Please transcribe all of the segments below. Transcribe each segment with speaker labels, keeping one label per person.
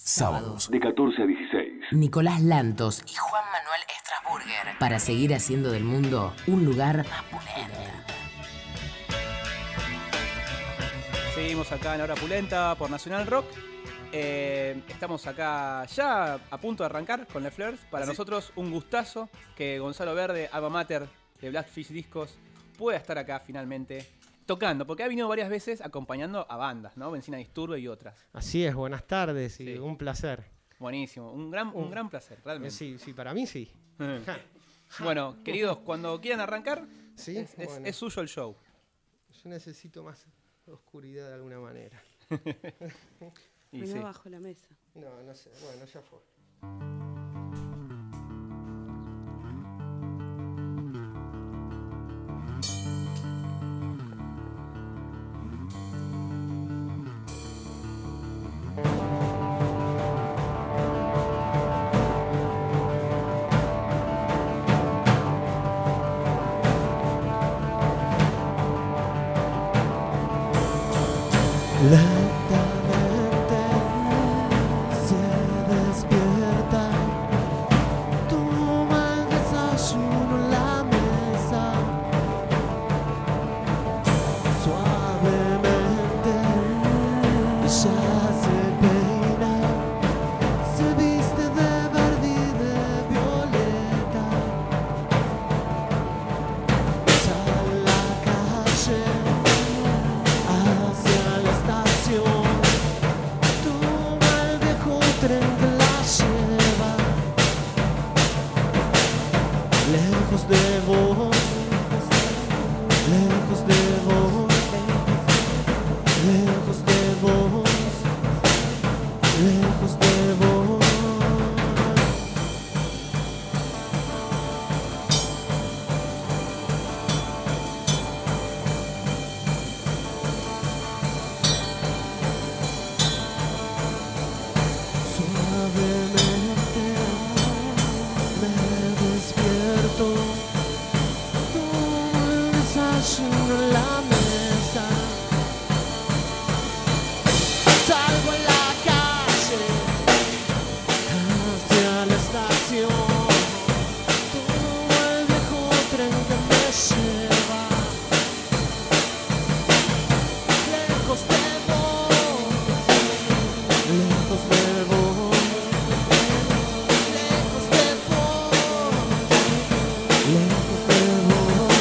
Speaker 1: Sábados de 14 a 16.
Speaker 2: Nicolás Lantos y Juan Manuel Strasburger para seguir haciendo del mundo un lugar más pulento.
Speaker 3: Seguimos acá en La Hora Pulenta por Nacional Rock. Estamos acá ya a punto de arrancar con Les Fleurs. Para nosotros un gustazo que Gonzalo Verde, alma mater de Blackfish Discos, pueda estar acá finalmente tocando, porque ha venido varias veces acompañando a bandas, ¿no? Benzina Disturbio y otras.
Speaker 4: Así es, buenas tardes y
Speaker 3: Sí.
Speaker 4: un placer.
Speaker 3: Buenísimo, un gran placer, realmente.
Speaker 4: Sí, para mí sí.
Speaker 3: Bueno, queridos, cuando quieran arrancar,
Speaker 4: Sí,
Speaker 3: es suyo el show.
Speaker 4: Yo necesito más oscuridad de alguna manera.
Speaker 3: Y
Speaker 5: No
Speaker 3: sí.
Speaker 5: bajo la mesa.
Speaker 4: No sé, bueno, ya fue. Lentamente se despierta, toma el desayuno en la mesa, suavemente ella se peina, se viste de verde y de violeta, sale a la calle hacia la estación, toma el viejo tren que la lleva lejos de vos, lejos de vos, lejos de vos, lejos de vos. Suavemente me despierto, tomo el desayuno en la mesa, salgo en la calle hacia la estación, tomo el viejo tren que me lleva lejos de vos, lejos de vos, lejos de vos, lejos de vos.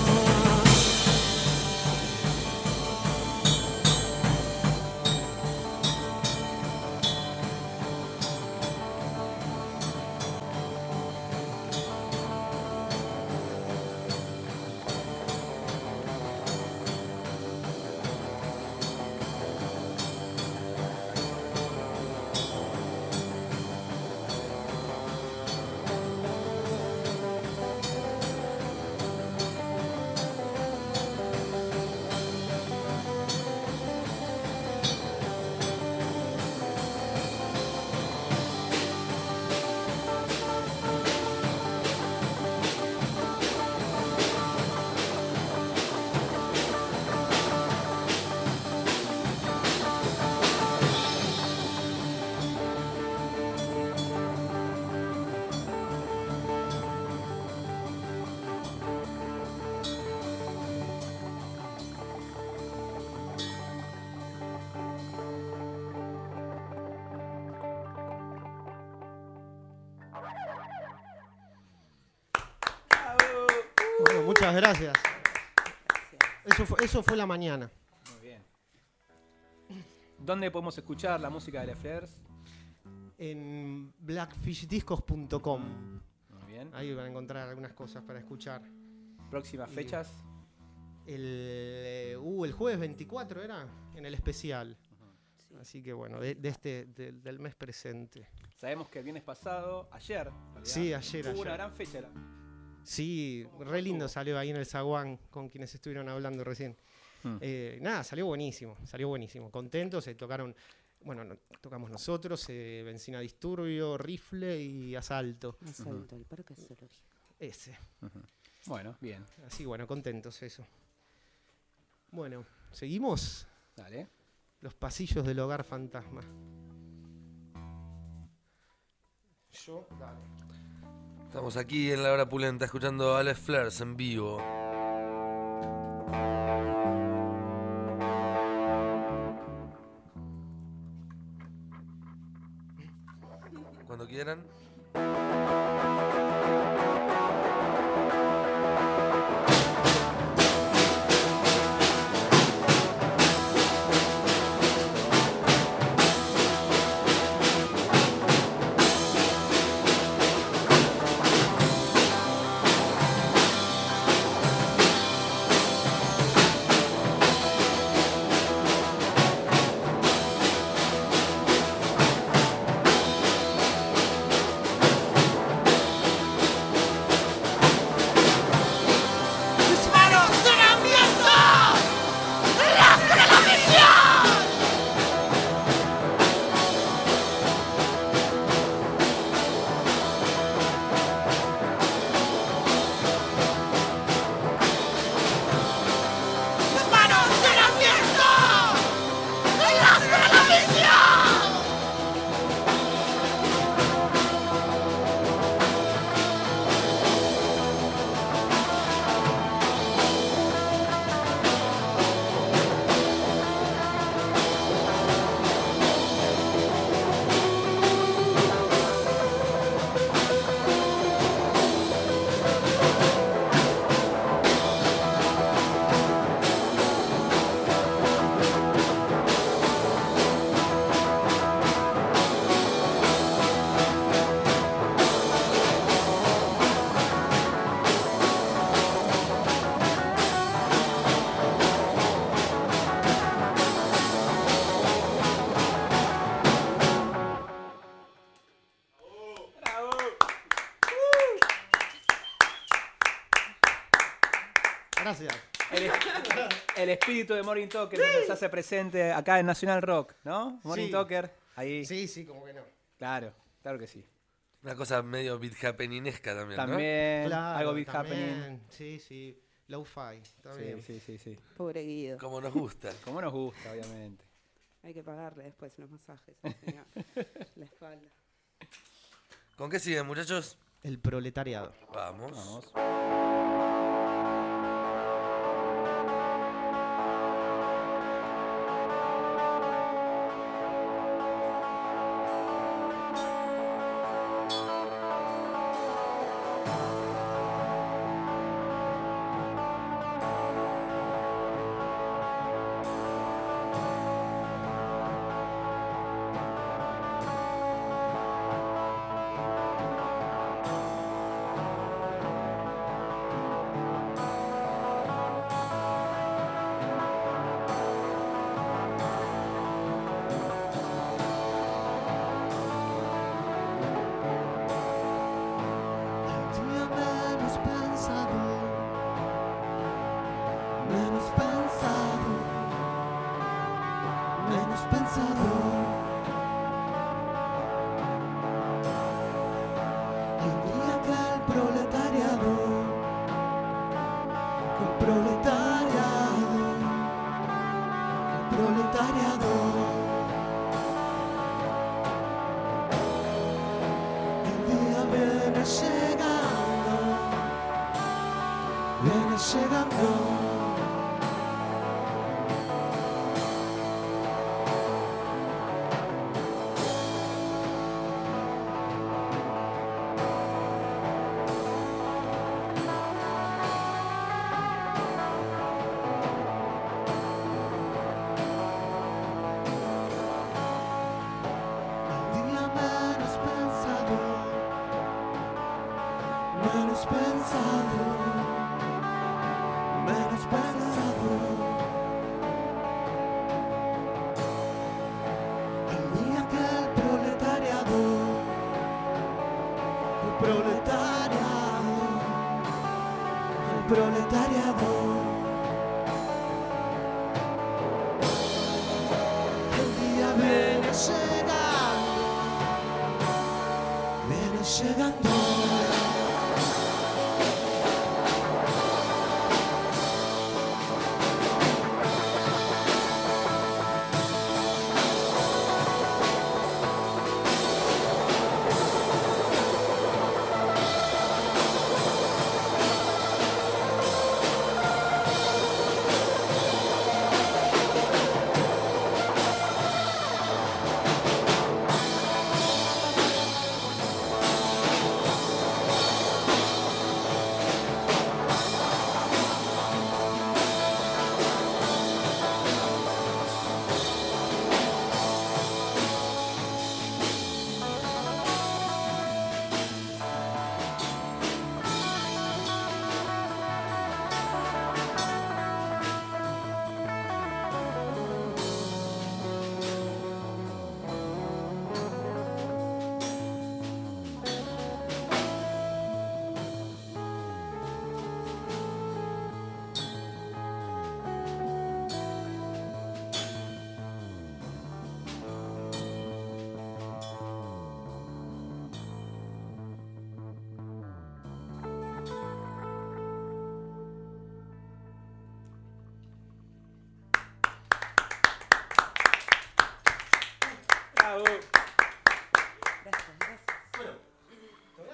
Speaker 4: Bueno, muchas gracias. Eso fue la mañana.
Speaker 3: Muy bien. ¿Dónde podemos escuchar la música de Les Fleurs?
Speaker 4: En blackfishdiscos.com.
Speaker 3: Muy bien.
Speaker 4: Ahí van a encontrar algunas cosas para escuchar.
Speaker 3: Próximas fechas.
Speaker 4: El jueves 24 era en el especial. Así que bueno, del mes presente.
Speaker 3: Sabemos que el viernes pasado, ayer, en realidad,
Speaker 4: Sí, ayer.
Speaker 3: hubo una gran fecha.
Speaker 4: Sí, re lindo salió ahí en el zaguán con quienes estuvieron hablando recién. Nada, salió buenísimo. Contentos, tocamos nosotros, Benzina Disturbio, Rifle y Asalto.
Speaker 5: Asalto, el parque zoológico.
Speaker 4: Ese.
Speaker 3: Bueno, bien.
Speaker 4: Así, bueno, contentos eso. Bueno, ¿seguimos?
Speaker 3: Dale.
Speaker 4: Los pasillos del hogar fantasma. Yo, dale.
Speaker 6: Estamos aquí en La Hora Pulenta escuchando a Les Fleurs en vivo. Cuando quieran.
Speaker 4: Gracias.
Speaker 3: El espíritu de Morning Talker se hace presente acá en Nacional Rock, ¿no? Morning
Speaker 4: Sí.
Speaker 3: Talker, ahí.
Speaker 4: Sí, como que no.
Speaker 3: Claro, claro que sí.
Speaker 6: Una cosa medio beat happeningesca también, ¿no?
Speaker 3: También,
Speaker 4: Claro,
Speaker 3: algo big
Speaker 4: también.
Speaker 3: happening.
Speaker 4: Sí. Low-fi, está bien.
Speaker 3: Sí.
Speaker 5: Pobre Guido.
Speaker 6: Como nos gusta.
Speaker 3: Como nos gusta, obviamente.
Speaker 5: Hay que pagarle después los masajes. Señor. La espalda.
Speaker 6: ¿Con qué siguen, muchachos?
Speaker 4: El proletariado.
Speaker 6: Vamos.
Speaker 3: Vamos.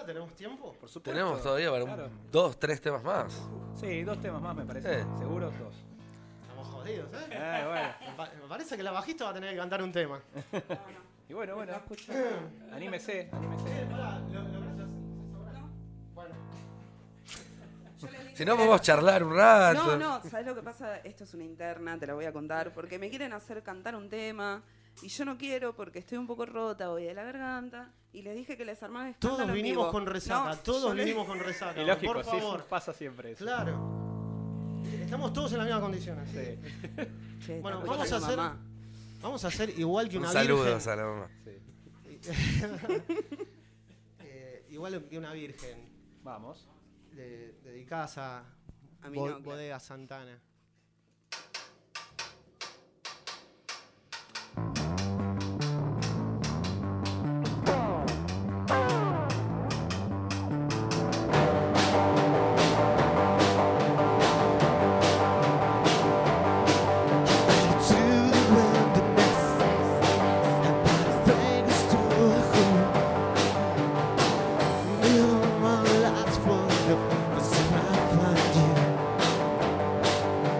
Speaker 4: ¿Todavía tenemos tiempo?
Speaker 3: Por supuesto.
Speaker 6: Tenemos todavía para
Speaker 3: Claro.
Speaker 6: 2, 3 temas más.
Speaker 3: Sí, 2 temas más me parece. Seguro 2.
Speaker 4: Estamos jodidos, ¿eh?
Speaker 3: Bueno.
Speaker 4: Me parece que la bajista va a tener que cantar un tema.
Speaker 3: Y bueno. Anímese.
Speaker 4: Pará, bueno.
Speaker 6: Si no, podemos charlar un rato.
Speaker 5: No, ¿sabes lo que pasa? Esto es una interna, te la voy a contar, porque me quieren hacer cantar un tema y yo no quiero porque estoy un poco rota hoy de la garganta y les dije que les armaba escándalo
Speaker 4: Todos
Speaker 5: en
Speaker 4: vinimos
Speaker 5: vivo.
Speaker 4: con resaca,
Speaker 5: No,
Speaker 4: todos
Speaker 5: yo les-
Speaker 4: vinimos con resaca.
Speaker 3: Y lógico,
Speaker 4: por
Speaker 3: sí,
Speaker 4: favor.
Speaker 3: pasa siempre eso.
Speaker 4: Claro. Estamos todos en las mismas condiciones.
Speaker 3: Sí.
Speaker 5: Che,
Speaker 4: Bueno,
Speaker 5: está
Speaker 4: vamos a
Speaker 5: escuchando
Speaker 4: hacer
Speaker 5: mamá.
Speaker 4: Vamos a hacer igual que
Speaker 6: Un
Speaker 4: una
Speaker 6: saludo
Speaker 4: virgen.
Speaker 6: a la mamá.
Speaker 4: Igual que una virgen.
Speaker 3: Vamos.
Speaker 4: Dedicadas a
Speaker 5: mi novia.
Speaker 4: Bodega Santana.
Speaker 7: Find you.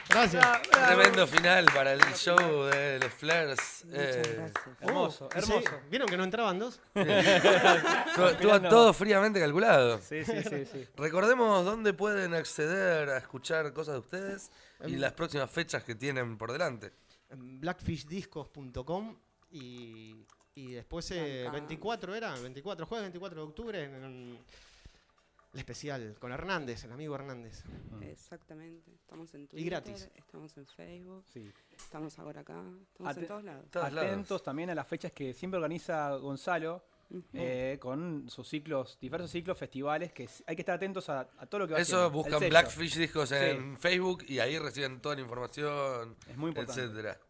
Speaker 4: Gracias.
Speaker 6: Tremendo final para el show de Les Flares.
Speaker 5: Muchas gracias.
Speaker 3: Hermoso,
Speaker 4: Sí,
Speaker 3: hermoso.
Speaker 4: ¿vieron que no entraban dos?
Speaker 6: Estuvo todo fríamente calculado.
Speaker 3: Sí, sí, sí, sí.
Speaker 6: Recordemos dónde pueden acceder a escuchar cosas de ustedes y las próximas fechas que tienen por delante.
Speaker 4: Blackfishdiscos.com y después 24 era, 24, jueves 24 de octubre en el especial con Hernández, el amigo Hernández.
Speaker 5: Exactamente. Estamos en Twitter.
Speaker 4: Y gratis.
Speaker 5: Estamos en Facebook.
Speaker 3: Sí.
Speaker 5: Estamos ahora acá. Estamos en todos lados.
Speaker 6: Todos lados.
Speaker 3: Atentos también a las fechas que siempre organiza Gonzalo con sus ciclos, diversos ciclos, festivales, que hay que estar atentos a todo lo que va
Speaker 6: Eso
Speaker 3: haciendo.
Speaker 6: buscan
Speaker 3: El sello.
Speaker 6: Blackfish Discos en Facebook y ahí reciben toda la información,
Speaker 3: Es muy importante.
Speaker 6: etcétera.